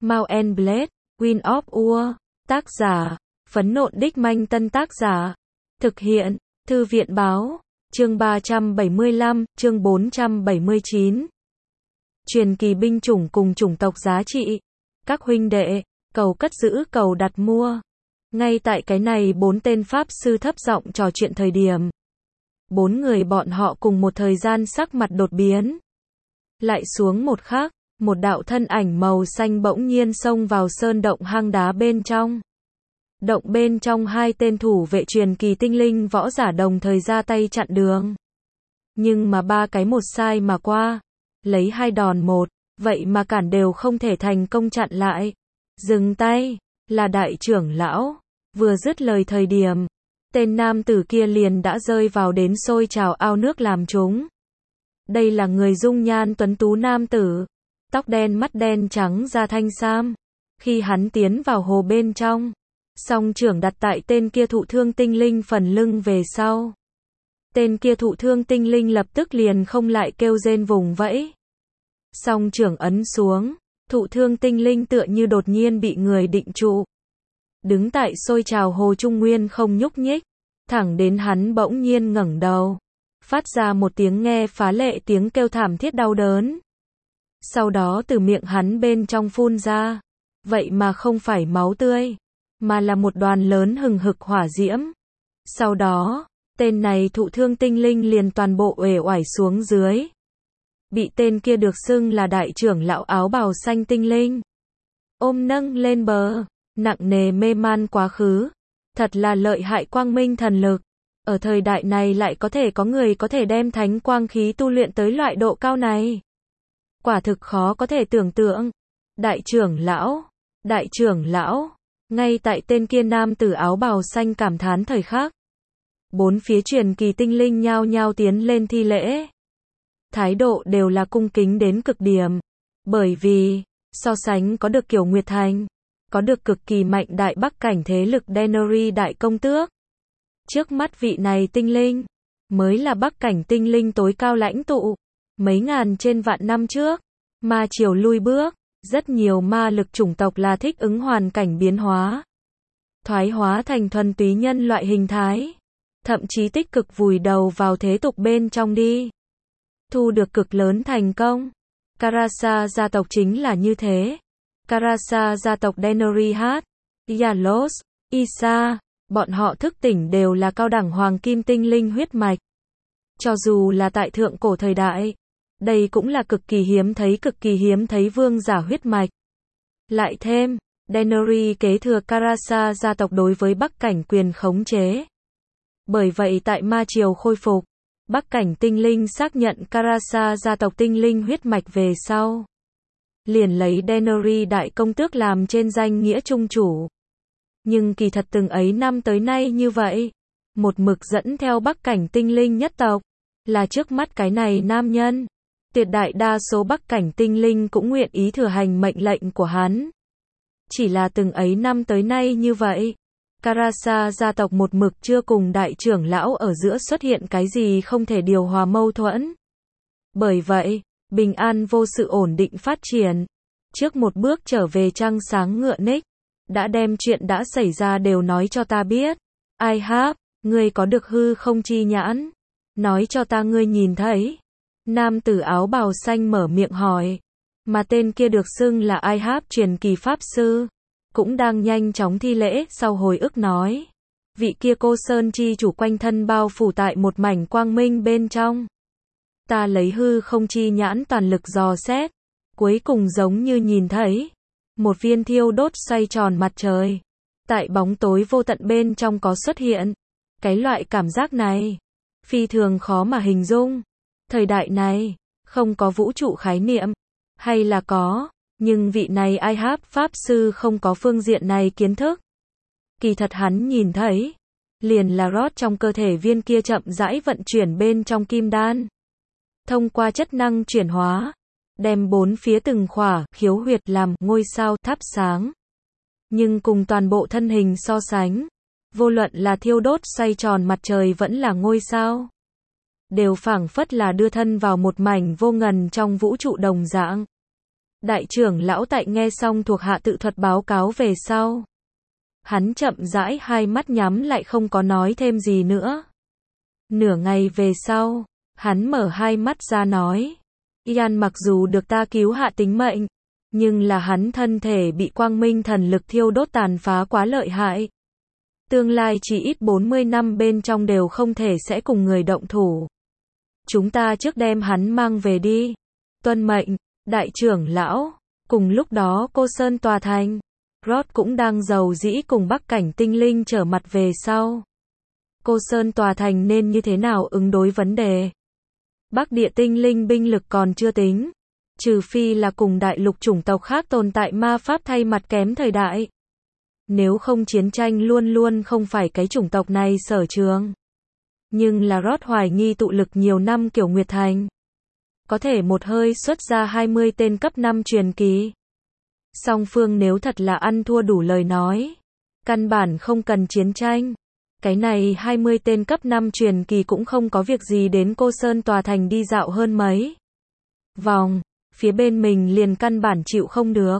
Mount and Blade, Wind of War, tác giả, Phấn Nộn Đích Manh Tân tác giả, thực hiện, Thư viện Báo, chương 375, chương 479. Truyền kỳ binh chủng cùng chủng tộc giá trị. Các huynh đệ, cầu cất giữ cầu đặt mua. Ngay tại cái này 4 tên pháp sư thấp giọng trò chuyện thời điểm. 4 người bọn họ cùng một thời gian sắc mặt đột biến. Lại xuống một khắc, một đạo thân ảnh màu xanh bỗng nhiên xông vào sơn động hang đá bên trong. Động bên trong 2 tên thủ vệ truyền kỳ tinh linh võ giả đồng thời ra tay chặn đường. Nhưng mà 3 cái một sai mà qua, lấy 2 đòn 1, vậy mà cản đều không thể thành công chặn lại. Dừng tay, là đại trưởng lão. Vừa dứt lời thời điểm, tên nam tử kia liền đã rơi vào đến sôi trào ao nước làm chúng. Đây là người dung nhan tuấn tú nam tử, tóc đen mắt đen trắng da thanh sam. Khi hắn tiến vào hồ bên trong, song trưởng đặt tại tên kia thụ thương tinh linh phần lưng về sau. Tên kia thụ thương tinh linh lập tức liền không lại kêu rên vùng vẫy. Song trưởng ấn xuống, thụ thương tinh linh tựa như đột nhiên bị người định trụ. Đứng tại sôi trào hồ trung nguyên không nhúc nhích, thẳng đến hắn bỗng nhiên ngẩng đầu, phát ra một tiếng nghe phá lệ tiếng kêu thảm thiết đau đớn. Sau đó từ miệng hắn bên trong phun ra, vậy mà không phải máu tươi, mà là một đoàn lớn hừng hực hỏa diễm. Sau đó, tên này thụ thương tinh linh liền toàn bộ uể oải xuống dưới. Bị tên kia được xưng là đại trưởng lão áo bào xanh tinh linh ôm nâng lên bờ, nặng nề mê man quá khứ. Thật là lợi hại quang minh thần lực. Ở thời đại này lại có thể có người có thể đem thánh quang khí tu luyện tới loại độ cao này. Quả thực khó có thể tưởng tượng. Đại trưởng lão, ngay tại tên kia nam tử áo bào xanh cảm thán thời khắc. 4 phía truyền kỳ tinh linh nhao nhao tiến lên thi lễ. Thái độ đều là cung kính đến cực điểm. Bởi vì, so sánh có được Kiều Nguyệt Thành, có được cực kỳ mạnh đại bắc cảnh thế lực Denori đại công tước. Trước mắt vị này tinh linh, mới là bắc cảnh tinh linh tối cao lãnh tụ. Mấy ngàn trên vạn năm trước, ma triều lui bước, rất nhiều ma lực chủng tộc là thích ứng hoàn cảnh biến hóa. Thoái hóa thành thuần túy nhân loại hình thái. Thậm chí tích cực vùi đầu vào thế tục bên trong đi. Thu được cực lớn thành công. Karasa gia tộc chính là như thế. Karasa gia tộc Denori Hát, Yalos, Isa, bọn họ thức tỉnh đều là cao đẳng hoàng kim tinh linh huyết mạch. Cho dù là tại thượng cổ thời đại, đây cũng là cực kỳ hiếm thấy vương giả huyết mạch. Lại thêm, Denori kế thừa Karasa gia tộc đối với bắc cảnh quyền khống chế. Bởi vậy tại ma triều khôi phục, bắc cảnh tinh linh xác nhận Karasa gia tộc tinh linh huyết mạch về sau. Liền lấy Denori đại công tước làm trên danh nghĩa trung chủ. Nhưng kỳ thật từng ấy năm tới nay như vậy, một mực dẫn theo bắc cảnh tinh linh nhất tộc, là trước mắt cái này nam nhân. Tuyệt đại đa số bắc cảnh tinh linh cũng nguyện ý thừa hành mệnh lệnh của hắn. Chỉ là từng ấy năm tới nay như vậy, Karasa gia tộc một mực chưa cùng đại trưởng lão ở giữa xuất hiện cái gì không thể điều hòa mâu thuẫn. Bởi vậy, bình an vô sự ổn định phát triển. Trước một bước trở về trăng sáng ngựa Nick, đã đem chuyện đã xảy ra đều nói cho ta biết. Ai háp, ngươi có được hư không chi nhãn? Nói cho ta ngươi nhìn thấy. Nam tử áo bào xanh mở miệng hỏi. Mà tên kia được xưng là Ai háp truyền kỳ pháp sư, cũng đang nhanh chóng thi lễ sau hồi ức nói. Vị kia cô sơn chi chủ quanh thân bao phủ tại một mảnh quang minh bên trong. Ta lấy hư không chi nhãn toàn lực dò xét, cuối cùng giống như nhìn thấy một viên thiêu đốt xoay tròn mặt trời. Tại bóng tối vô tận bên trong có xuất hiện. Cái loại cảm giác này, phi thường khó mà hình dung. Thời đại này, không có vũ trụ khái niệm, hay là có, nhưng vị này Ai háp pháp sư không có phương diện này kiến thức. Kỳ thật hắn nhìn thấy, liền là rót trong cơ thể viên kia chậm rãi vận chuyển bên trong kim đan. Thông qua chất năng chuyển hóa, đem 4 phía từng khỏa khiếu huyệt làm ngôi sao thắp sáng. Nhưng cùng toàn bộ thân hình so sánh, vô luận là thiêu đốt xoay tròn mặt trời vẫn là ngôi sao, đều phảng phất là đưa thân vào một mảnh vô ngần trong vũ trụ đồng dạng. Đại trưởng lão tại nghe xong thuộc hạ tự thuật báo cáo về sau. Hắn chậm rãi hai mắt nhắm lại không có nói thêm gì nữa. Nửa ngày về sau, hắn mở hai mắt ra nói. Ian mặc dù được ta cứu hạ tính mệnh, nhưng là hắn thân thể bị quang minh thần lực thiêu đốt tàn phá quá lợi hại. Tương lai chỉ ít 40 năm bên trong đều không thể sẽ cùng người động thủ. Chúng ta trước đem hắn mang về đi. Tuân mệnh, đại trưởng lão. Cùng lúc đó Cô Sơn tòa thành. Rod cũng đang giàu dĩ cùng Bắc cảnh tinh linh trở mặt về sau. Cô Sơn tòa thành nên như thế nào ứng đối vấn đề? Bắc địa tinh linh binh lực còn chưa tính. Trừ phi là cùng đại lục chủng tộc khác tồn tại ma pháp thay mặt kém thời đại. Nếu không chiến tranh luôn luôn không phải cái chủng tộc này sở trường. Nhưng là Rod hoài nghi tụ lực nhiều năm kiểu Nguyệt Thành. Có thể một hơi xuất ra 20 tên cấp 5 truyền kỳ. Song phương nếu thật là ăn thua đủ lời nói. Căn bản không cần chiến tranh. Cái này 20 tên cấp 5 truyền kỳ cũng không có việc gì đến Cô Sơn tòa thành đi dạo hơn mấy vòng. Phía bên mình liền căn bản chịu không được.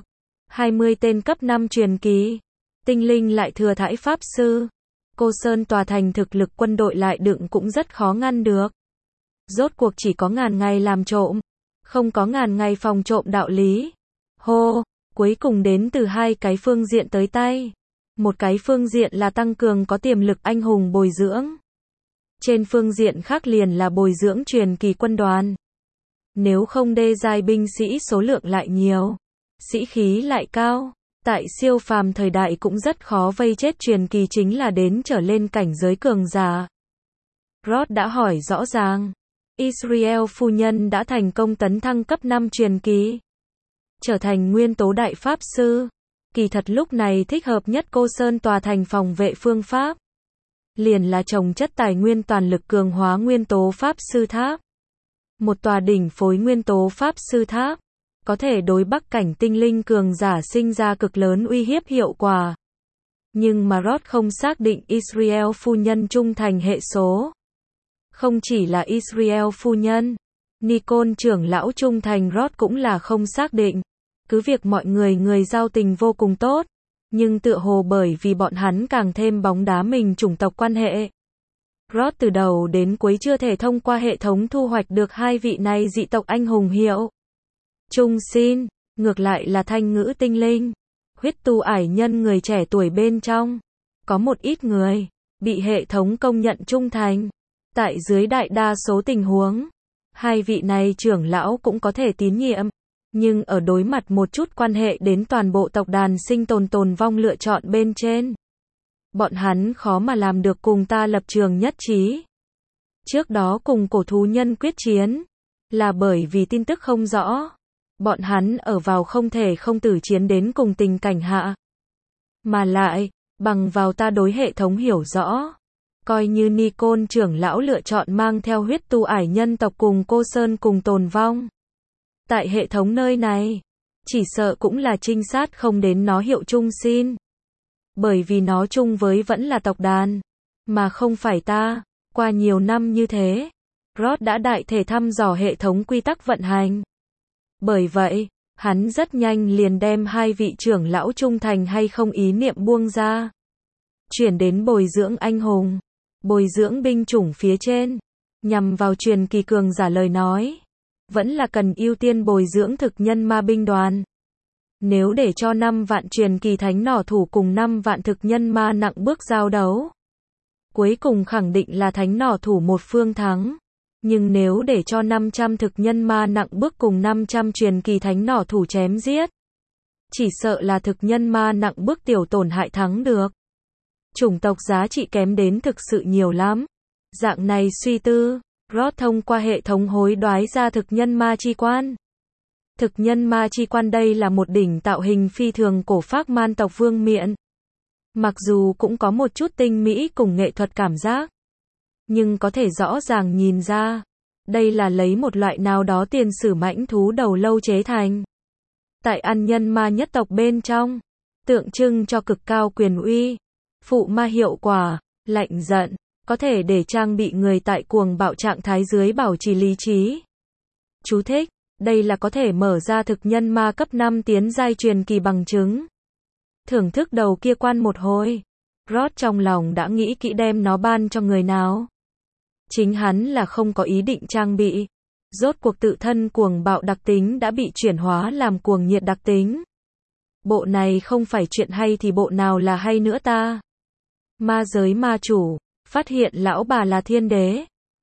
20 tên cấp 5 truyền kỳ. Tinh linh lại thừa thãi pháp sư. Cô Sơn tòa thành thực lực quân đội lại đựng cũng rất khó ngăn được. Rốt cuộc chỉ có ngàn ngày làm trộm. Không có ngàn ngày phòng trộm đạo lý. Hô, cuối cùng đến từ hai cái phương diện tới tay. Một cái phương diện là tăng cường có tiềm lực anh hùng bồi dưỡng. Trên phương diện khác liền là bồi dưỡng truyền kỳ quân đoàn. Nếu không đê giai binh sĩ số lượng lại nhiều, sĩ khí lại cao, tại siêu phàm thời đại cũng rất khó vây chết truyền kỳ chính là đến trở lên cảnh giới cường giả. Rod đã hỏi rõ ràng. Israel phu nhân đã thành công tấn thăng cấp 5 truyền kỳ. Trở thành nguyên tố đại pháp sư. Kỳ thật lúc này thích hợp nhất Cô Sơn tòa thành phòng vệ phương pháp. Liền là trồng chất tài nguyên toàn lực cường hóa nguyên tố pháp sư tháp. Một tòa đỉnh phối nguyên tố pháp sư tháp. Có thể đối Bắc cảnh tinh linh cường giả sinh ra cực lớn uy hiếp hiệu quả. Nhưng mà Rod không xác định Israel phu nhân trung thành hệ số. Không chỉ là Israel phu nhân, Nicole trưởng lão trung thành Rod cũng là không xác định. Cứ việc mọi người giao tình vô cùng tốt, nhưng tựa hồ bởi vì bọn hắn càng thêm bóng đá mình chủng tộc quan hệ. Rod từ đầu đến cuối chưa thể thông qua hệ thống thu hoạch được hai vị này dị tộc anh hùng hiệu. Trung xin, ngược lại là thanh ngữ tinh linh, huyết tu ải nhân người trẻ tuổi bên trong. Có một ít người, bị hệ thống công nhận trung thành. Tại dưới đại đa số tình huống, hai vị này trưởng lão cũng có thể tín nhiệm. Nhưng ở đối mặt một chút quan hệ đến toàn bộ tộc đàn sinh tồn vong lựa chọn bên trên. Bọn hắn khó mà làm được cùng ta lập trường nhất trí. Trước đó cùng cổ thú nhân quyết chiến, là bởi vì tin tức không rõ. Bọn hắn ở vào không thể không tử chiến đến cùng tình cảnh hạ. Mà lại, bằng vào ta đối hệ thống hiểu rõ. Coi như Nicole trưởng lão lựa chọn mang theo huyết tu ải nhân tộc cùng Cô Sơn cùng tồn vong. Tại hệ thống nơi này, chỉ sợ cũng là trinh sát không đến nó hiệu chung xin. Bởi vì nó chung với vẫn là tộc đàn, mà không phải ta. Qua nhiều năm như thế, Rod đã đại thể thăm dò hệ thống quy tắc vận hành. Bởi vậy, hắn rất nhanh liền đem hai vị trưởng lão trung thành hay không ý niệm buông ra. Chuyển đến bồi dưỡng anh hùng, bồi dưỡng binh chủng phía trên, nhằm vào truyền kỳ cường giả lời nói. Vẫn là cần ưu tiên bồi dưỡng thực nhân ma binh đoàn. Nếu để cho 5 vạn truyền kỳ thánh nỏ thủ cùng 5 vạn thực nhân ma nặng bước giao đấu, cuối cùng khẳng định là thánh nỏ thủ một phương thắng. Nhưng nếu để cho 500 thực nhân ma nặng bước cùng 500 truyền kỳ thánh nỏ thủ chém giết, chỉ sợ là thực nhân ma nặng bước tiểu tổn hại thắng được. Chủng tộc giá trị kém đến thực sự nhiều lắm. Dạng này suy tư, Rod thông qua hệ thống hối đoái ra thực nhân ma chi quan. Thực nhân ma chi quan đây là một đỉnh tạo hình phi thường cổ phác man tộc vương miện. Mặc dù cũng có một chút tinh mỹ cùng nghệ thuật cảm giác, nhưng có thể rõ ràng nhìn ra, đây là lấy một loại nào đó tiền sử mãnh thú đầu lâu chế thành. Tại ăn nhân ma nhất tộc bên trong, tượng trưng cho cực cao quyền uy, phụ ma hiệu quả, lạnh giận, có thể để trang bị người tại cuồng bạo trạng thái dưới bảo trì lý trí. Chú thích: Đây là có thể mở ra thực nhân ma cấp 5 tiến giai truyền kỳ bằng chứng. Thưởng thức đầu kia quan một hồi. Rod trong lòng đã nghĩ kỹ đem nó ban cho người nào. Chính hắn là không có ý định trang bị. Rốt cuộc tự thân cuồng bạo đặc tính đã bị chuyển hóa làm cuồng nhiệt đặc tính. Bộ này không phải chuyện hay thì bộ nào là hay nữa ta? Ma giới ma chủ, phát hiện lão bà là thiên đế.